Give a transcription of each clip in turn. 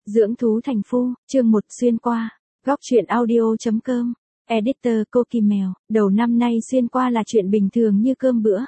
Dưỡng thú thành phu, chương 1 xuyên qua. Góc truyện audio.com. Editor cô Kim Mèo. Đầu năm nay xuyên qua là chuyện bình thường như cơm bữa.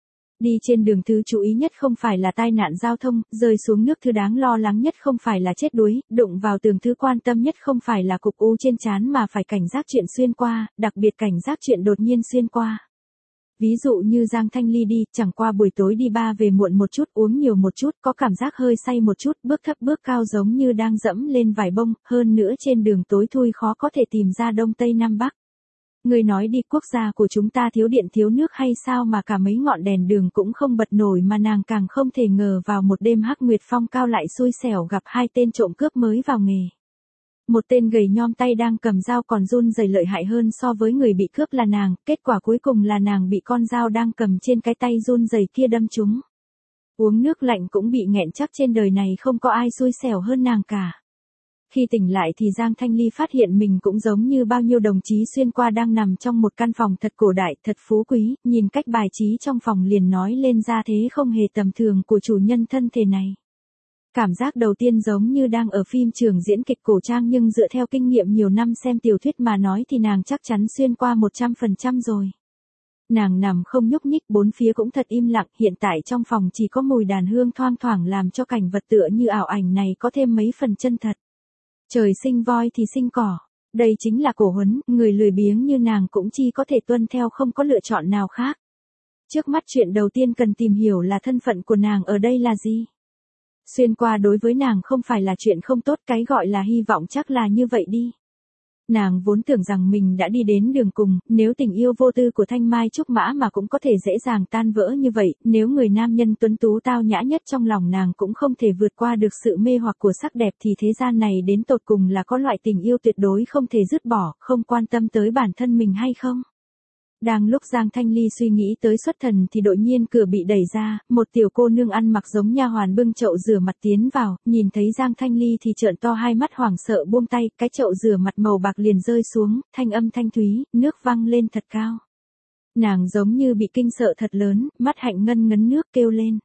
Đi trên đường thứ chú ý nhất không phải là tai nạn giao thông, rơi xuống nước thứ đáng lo lắng nhất không phải là chết đuối, đụng vào tường thứ quan tâm nhất không phải là cục u trên trán mà phải cảnh giác chuyện xuyên qua, đặc biệt cảnh giác chuyện đột nhiên xuyên qua. Ví dụ như Giang Thanh Ly đi, chẳng qua buổi tối đi ba về muộn một chút, uống nhiều một chút, có cảm giác hơi say một chút, bước thấp bước cao giống như đang dẫm lên vải bông, hơn nữa trên đường tối thui khó có thể tìm ra Đông Tây Nam Bắc. Người nói đi, quốc gia của chúng ta thiếu điện thiếu nước hay sao mà cả mấy ngọn đèn đường cũng không bật nổi, mà nàng càng không thể ngờ vào một đêm hắc nguyệt phong cao lại xui xẻo gặp hai tên trộm cướp mới vào nghề. Một tên gầy nhom tay đang cầm dao còn run rẩy lợi hại hơn so với người bị cướp là nàng, kết quả cuối cùng là nàng bị con dao đang cầm trên cái tay run rẩy kia đâm trúng. Uống nước lạnh cũng bị nghẹn, chắc trên đời này không có ai xui xẻo hơn nàng cả. Khi tỉnh lại thì Giang Thanh Ly phát hiện mình cũng giống như bao nhiêu đồng chí xuyên qua đang nằm trong một căn phòng thật cổ đại, thật phú quý, nhìn cách bài trí trong phòng liền nói lên ra thế không hề tầm thường của chủ nhân thân thể này. Cảm giác đầu tiên giống như đang ở phim trường diễn kịch cổ trang, nhưng dựa theo kinh nghiệm nhiều năm xem tiểu thuyết mà nói thì nàng chắc chắn xuyên qua 100% rồi. Nàng nằm không nhúc nhích, bốn phía cũng thật im lặng, hiện tại trong phòng chỉ có mùi đàn hương thoang thoảng làm cho cảnh vật tựa như ảo ảnh này có thêm mấy phần chân thật. Trời sinh voi thì sinh cỏ, đây chính là cổ huấn, người lười biếng như nàng cũng chỉ có thể tuân theo, không có lựa chọn nào khác. Trước mắt chuyện đầu tiên cần tìm hiểu là thân phận của nàng ở đây là gì. Xuyên qua đối với nàng không phải là chuyện không tốt, cái gọi là hy vọng chắc là như vậy đi. Nàng vốn tưởng rằng mình đã đi đến đường cùng, nếu tình yêu vô tư của Thanh Mai Trúc Mã mà cũng có thể dễ dàng tan vỡ như vậy, nếu người nam nhân tuấn tú tao nhã nhất trong lòng nàng cũng không thể vượt qua được sự mê hoặc của sắc đẹp, thì thế gian này đến tột cùng là có loại tình yêu tuyệt đối không thể dứt bỏ, không quan tâm tới bản thân mình hay không? Đang lúc Giang Thanh Ly suy nghĩ tới xuất thần thì đột nhiên cửa bị đẩy ra, một tiểu cô nương ăn mặc giống nha hoàn bưng chậu rửa mặt tiến vào, nhìn thấy Giang Thanh Ly thì trợn to hai mắt hoảng sợ buông tay, cái chậu rửa mặt màu bạc liền rơi xuống, thanh âm thanh thúy, nước văng lên thật cao. Nàng giống như bị kinh sợ thật lớn, mắt hạnh ngân ngấn nước kêu lên.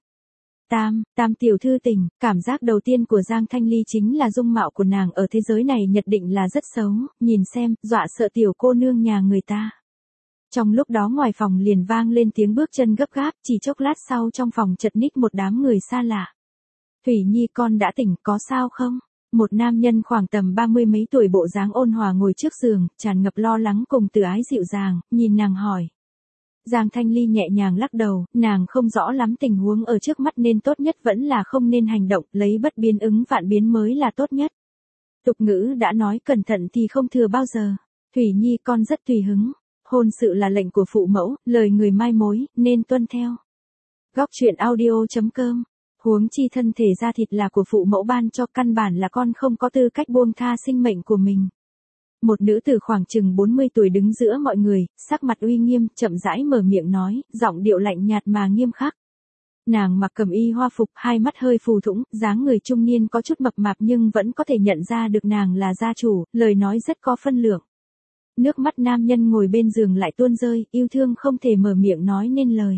Tam tiểu thư tỉnh, cảm giác đầu tiên của Giang Thanh Ly chính là dung mạo của nàng ở thế giới này nhất định là rất xấu, nhìn xem, dọa sợ tiểu cô nương nhà người ta. Trong lúc đó ngoài phòng liền vang lên tiếng bước chân gấp gáp, chỉ chốc lát sau trong phòng chật ních một đám người xa lạ. Thủy Nhi con đã tỉnh, có sao không? Một nam nhân khoảng tầm 30 mấy tuổi bộ dáng ôn hòa ngồi trước giường, tràn ngập lo lắng cùng từ ái dịu dàng, nhìn nàng hỏi. Giang Thanh Ly nhẹ nhàng lắc đầu, nàng không rõ lắm tình huống ở trước mắt nên tốt nhất vẫn là không nên hành động, lấy bất biến ứng vạn biến mới là tốt nhất. Tục ngữ đã nói cẩn thận thì không thừa bao giờ. Thủy Nhi con rất tùy hứng. Hôn sự là lệnh của phụ mẫu, lời người mai mối, nên tuân theo. Góc truyện audio.com. Huống chi thân thể da thịt là của phụ mẫu ban cho, căn bản là con không có tư cách buông tha sinh mệnh của mình. Một nữ tử khoảng chừng 40 tuổi đứng giữa mọi người, sắc mặt uy nghiêm, chậm rãi mở miệng nói, giọng điệu lạnh nhạt mà nghiêm khắc. Nàng mặc cẩm y hoa phục, hai mắt hơi phù thũng, dáng người trung niên có chút mập mạp nhưng vẫn có thể nhận ra được nàng là gia chủ, lời nói rất có phân lượng. Nước mắt nam nhân ngồi bên giường lại tuôn rơi, yêu thương không thể mở miệng nói nên lời.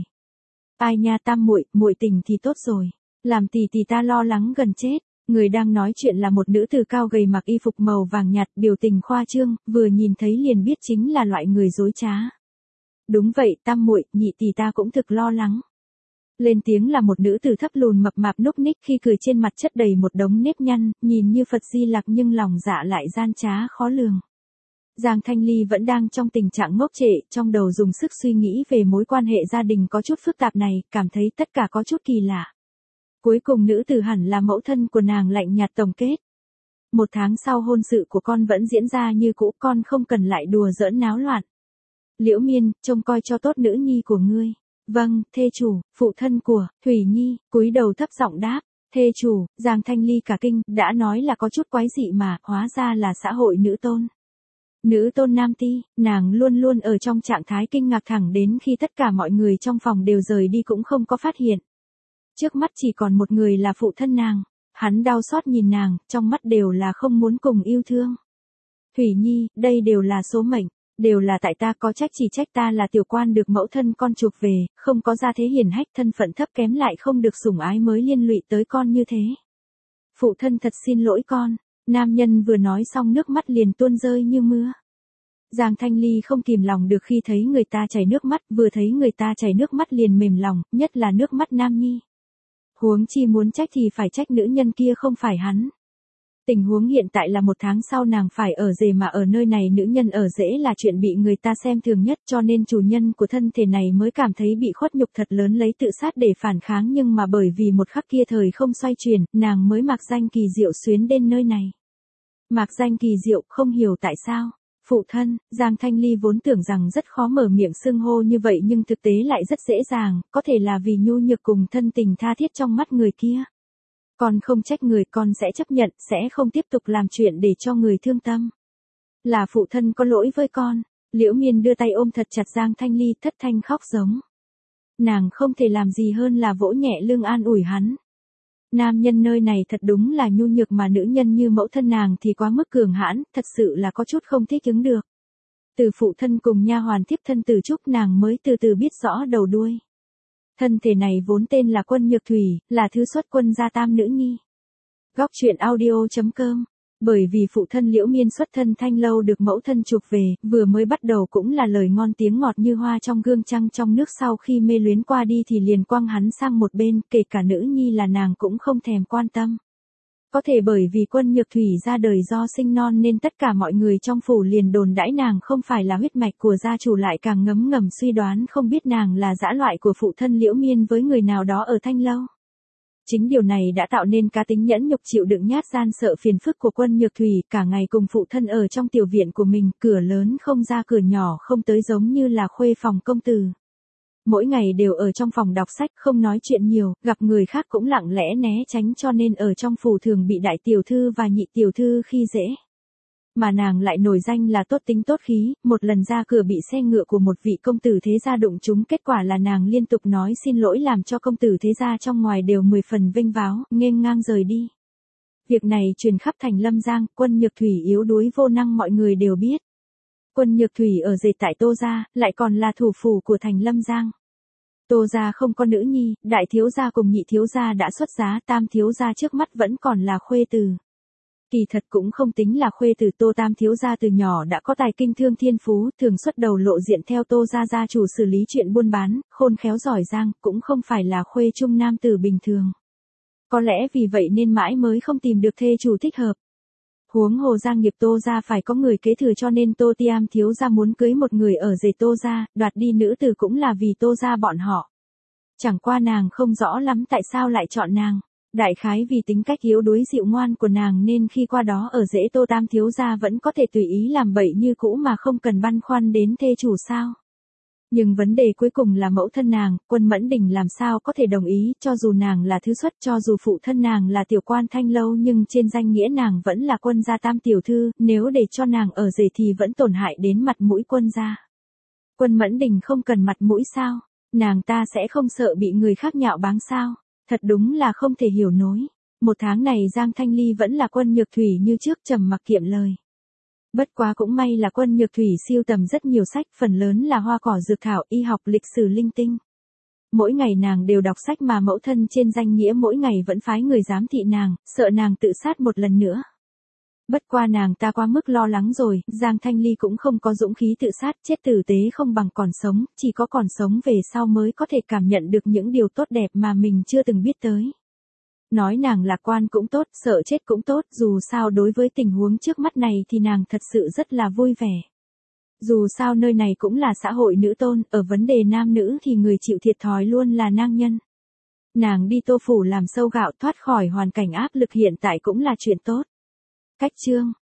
Ai nha Tam muội, muội tình thì tốt rồi, làm tỷ tỷ ta lo lắng gần chết. Người đang nói chuyện là một nữ tử cao gầy mặc y phục màu vàng nhạt, biểu tình khoa trương, vừa nhìn thấy liền biết chính là loại người dối trá. Đúng vậy Tam muội, nhị tỷ ta cũng thực lo lắng. Lên tiếng là một nữ tử thấp lùn mập mạp núc ních, khi cười trên mặt chất đầy một đống nếp nhăn, nhìn như Phật Di Lặc nhưng lòng dạ lại gian trá khó lường. Giang Thanh Ly vẫn đang trong tình trạng ngốc trệ, trong đầu dùng sức suy nghĩ về mối quan hệ gia đình có chút phức tạp này, cảm thấy tất cả có chút kỳ lạ. Cuối cùng nữ tử hẳn là mẫu thân của nàng lạnh nhạt tổng kết. 1 tháng sau hôn sự của con vẫn diễn ra như cũ, con không cần lại đùa giỡn náo loạn. Liễu Miên, trông coi cho tốt nữ nhi của ngươi. Vâng, thê chủ, phụ thân của Thủy Nhi, cúi đầu thấp giọng đáp. Thê chủ, Giang Thanh Ly cả kinh, đã nói là có chút quái dị mà, hóa ra là xã hội nữ tôn. Nữ tôn nam ti, nàng luôn luôn ở trong trạng thái kinh ngạc thẳng đến khi tất cả mọi người trong phòng đều rời đi cũng không có phát hiện. Trước mắt chỉ còn một người là phụ thân nàng, hắn đau xót nhìn nàng, trong mắt đều là không muốn cùng yêu thương. Thủy Nhi, đây đều là số mệnh, đều là tại ta, có trách chỉ trách ta là tiểu quan được mẫu thân con chuộc về, không có gia thế hiển hách, thân phận thấp kém lại không được sủng ái mới liên lụy tới con như thế. Phụ thân thật xin lỗi con. Nam nhân vừa nói xong nước mắt liền tuôn rơi như mưa. Giang Thanh Ly không kìm lòng được khi thấy người ta chảy nước mắt, vừa thấy người ta chảy nước mắt liền mềm lòng, nhất là nước mắt nam nhi. Huống chi muốn trách thì phải trách nữ nhân kia không phải hắn. Tình huống hiện tại là 1 tháng sau nàng phải ở rể mà ở nơi này nữ nhân ở rễ là chuyện bị người ta xem thường nhất, cho nên chủ nhân của thân thể này mới cảm thấy bị khuất nhục thật lớn, lấy tự sát để phản kháng, nhưng mà bởi vì một khắc kia thời không xoay chuyển, nàng mới mạc danh kỳ diệu xuyến đến nơi này. Mạc danh kỳ diệu, không hiểu tại sao. Phụ thân, Giang Thanh Ly vốn tưởng rằng rất khó mở miệng xưng hô như vậy nhưng thực tế lại rất dễ dàng, có thể là vì nhu nhược cùng thân tình tha thiết trong mắt người kia. Con không trách người, con sẽ chấp nhận, sẽ không tiếp tục làm chuyện để cho người thương tâm. Là phụ thân có lỗi với con. Liễu Miên đưa tay ôm thật chặt Giang Thanh Ly, thất thanh khóc giống. Nàng không thể làm gì hơn là vỗ nhẹ lưng an ủi hắn. Nam nhân nơi này thật đúng là nhu nhược mà nữ nhân như mẫu thân nàng thì quá mức cường hãn, thật sự là có chút không thích ứng được. Từ phụ thân cùng nha hoàn tiếp thân từ chúc nàng mới từ từ biết rõ đầu đuôi. Thân thể này vốn tên là Quân Nhược Thủy, là thứ xuất quân gia tam nữ nhi. Góc truyện audio.com. Bởi vì phụ thân Liễu Miên xuất thân Thanh Lâu được mẫu thân chuộc về, vừa mới bắt đầu cũng là lời ngon tiếng ngọt như hoa trong gương trăng trong nước, sau khi mê luyến qua đi thì liền quăng hắn sang một bên, kể cả nữ nhi là nàng cũng không thèm quan tâm. Có thể bởi vì Quân Nhược Thủy ra đời do sinh non nên tất cả mọi người trong phủ liền đồn đãi nàng không phải là huyết mạch của gia chủ, lại càng ngấm ngầm suy đoán không biết nàng là dã loại của phụ thân Liễu Miên với người nào đó ở Thanh Lâu. Chính điều này đã tạo nên cá tính nhẫn nhục chịu đựng nhát gian sợ phiền phức của Quân Nhược Thủy, cả ngày cùng phụ thân ở trong tiểu viện của mình, cửa lớn không ra cửa nhỏ không tới, giống như là khuê phòng công tử. Mỗi ngày đều ở trong phòng đọc sách, không nói chuyện nhiều, gặp người khác cũng lặng lẽ né tránh, cho nên ở trong phủ thường bị đại tiểu thư và nhị tiểu thư khi dễ. Mà nàng lại nổi danh là tốt tính tốt khí, một lần ra cửa bị xe ngựa của một vị công tử thế gia đụng trúng, kết quả là nàng liên tục nói xin lỗi làm cho công tử thế gia trong ngoài đều 10 phần vênh váo, nghênh ngang rời đi. Việc này truyền khắp thành Lâm Giang, Quân Nhược Thủy yếu đuối vô năng mọi người đều biết. Quân Nhược Thủy ở rể tại Tô gia, lại còn là thủ phủ của thành Lâm Giang. Tô gia không có nữ nhi, đại thiếu gia cùng nhị thiếu gia đã xuất giá, tam thiếu gia trước mắt vẫn còn là khuê từ. Kỳ thật cũng không tính là khuê từ, Tô tam thiếu gia từ nhỏ đã có tài kinh thương thiên phú, thường xuất đầu lộ diện theo Tô gia gia chủ xử lý chuyện buôn bán, khôn khéo giỏi giang, cũng không phải là khuê trung nam tử bình thường. Có lẽ vì vậy nên mãi mới không tìm được thê chủ thích hợp. Huống hồ gia nghiệp Tô gia phải có người kế thừa, cho nên Tô Tiam thiếu gia muốn cưới một người ở rể Tô gia, đoạt đi nữ tử cũng là vì Tô gia bọn họ. Chẳng qua nàng không rõ lắm tại sao lại chọn nàng. Đại khái vì tính cách yếu đuối dịu ngoan của nàng nên khi qua đó ở rễ Tô tam thiếu gia vẫn có thể tùy ý làm bậy như cũ mà không cần băn khoăn đến thê chủ sao. Nhưng vấn đề cuối cùng là mẫu thân nàng, Quân Mẫn Đình làm sao có thể đồng ý, cho dù nàng là thứ xuất, cho dù phụ thân nàng là tiểu quan Thanh Lâu, nhưng trên danh nghĩa nàng vẫn là Quân gia tam tiểu thư, nếu để cho nàng ở rể thì vẫn tổn hại đến mặt mũi Quân gia. Quân Mẫn Đình không cần mặt mũi sao? Nàng ta sẽ không sợ bị người khác nhạo báng sao? Thật đúng là không thể hiểu nổi. 1 tháng này Giang Thanh Ly vẫn là Quân Nhược Thủy như trước, trầm mặc kiệm lời. Bất quá cũng may là Quân Nhược Thủy siêu tầm rất nhiều sách, phần lớn là hoa cỏ dược thảo, y học, lịch sử linh tinh. Mỗi ngày nàng đều đọc sách mà mẫu thân trên danh nghĩa mỗi ngày vẫn phái người giám thị nàng, sợ nàng tự sát một lần nữa. Bất qua nàng ta quá mức lo lắng rồi, Giang Thanh Ly cũng không có dũng khí tự sát, chết tử tế không bằng còn sống, chỉ có còn sống về sau mới có thể cảm nhận được những điều tốt đẹp mà mình chưa từng biết tới. Nói nàng lạc quan cũng tốt, sợ chết cũng tốt, dù sao đối với tình huống trước mắt này thì nàng thật sự rất là vui vẻ. Dù sao nơi này cũng là xã hội nữ tôn, ở vấn đề nam nữ thì người chịu thiệt thòi luôn là nam nhân. Nàng đi Tô phủ làm sâu gạo, thoát khỏi hoàn cảnh áp lực hiện tại cũng là chuyện tốt. Cách chương